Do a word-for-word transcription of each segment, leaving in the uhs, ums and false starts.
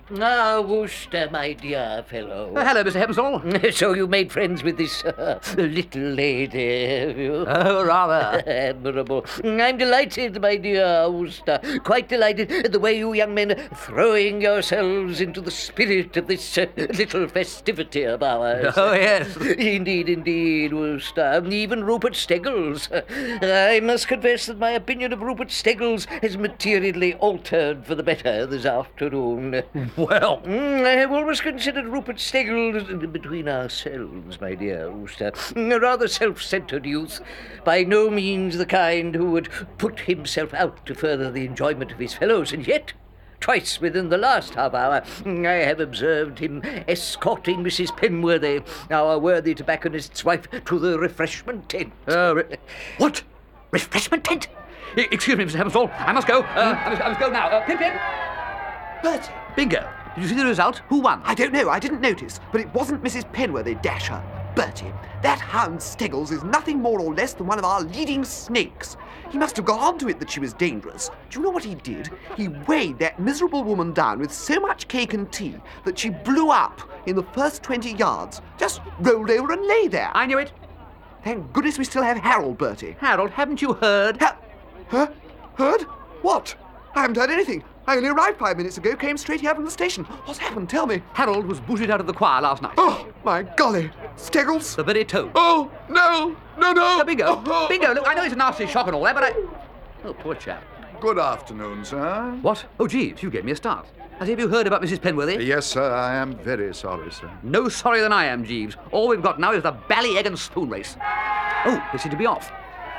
Ah, Wooster, my dear fellow. Uh, hello, Mister Hempsall. So you made friends with this uh, little lady, have you? Oh, rather. Admirable. I'm delighted, my dear Wooster. Quite delighted at the way you young men are throwing yourselves into the spirit of this uh, little festivity of ours. Oh, yes. Indeed, indeed, Wooster. Even Rupert Steggles. I must confess that my opinion of Rupert Steggles has materially altered for the better this afternoon. Well, Mm, I have always considered Rupert Steggles, between ourselves, my dear Wooster, a rather self-centred youth, by no means the kind who would put himself out to further the enjoyment of his fellows, and yet, twice within the last half hour, I have observed him escorting Missus Penworthy, our worthy tobacconist's wife, to the refreshment tent. Uh, re- what? Refreshment tent? I- excuse me, Mister Hempsall. I must go. Uh, I, must, I must go now. Uh, Pip, Pip. Bertie. Bingo. Did you see the result? Who won? I don't know, I didn't notice, but it wasn't Missus Penworthy, dash her. Bertie, that hound Steggles is nothing more or less than one of our leading snakes. He must have got onto it that she was dangerous. Do you know what he did? He weighed that miserable woman down with so much cake and tea that she blew up in the first twenty yards. Just rolled over and lay there. I knew it. Thank goodness we still have Harold, Bertie. Harold, haven't you heard? Ha- huh? Heard? What? I haven't heard anything. I only arrived five minutes ago, came straight here from the station. What's happened? Tell me. Harold was booted out of the choir last night. Oh, my golly. Steggles? The very toad. Oh, no, no, no. Oh, Bingo. Oh, oh. Bingo, look, I know it's a nasty shock and all that, but I... Oh, poor chap. Good afternoon, sir. What? Oh, Jeeves, you gave me a start. Has have you heard about Missus Penworthy? Yes, sir, I am very sorry, sir. No sorrier than I am, Jeeves. All we've got now is the bally egg and spoon race. Oh, they seem to be off.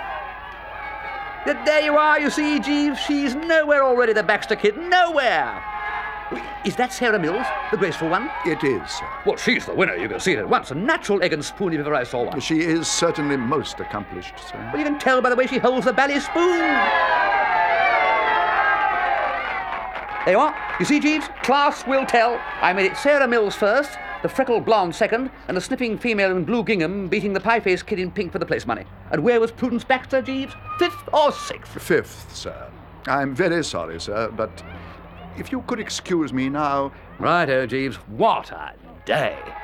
There you are, you see, Jeeves. She's nowhere already, the Baxter kid. Nowhere! Is that Sarah Mills, the graceful one? It is, sir. Well, she's the winner, you can see it at once. A natural egg and spoon if ever I saw one. She is certainly most accomplished, sir. Well, you can tell by the way she holds the bally spoon. There you are. You see, Jeeves? Class will tell. I made it Sarah Mills first, the freckled blonde second, and the sniffing female in blue gingham beating the pie-faced kid in pink for the place money. And where was Prudence Baxter, Jeeves? Fifth or sixth? Fifth, sir. I'm very sorry, sir, but if you could excuse me now... Righto, Jeeves. What a day.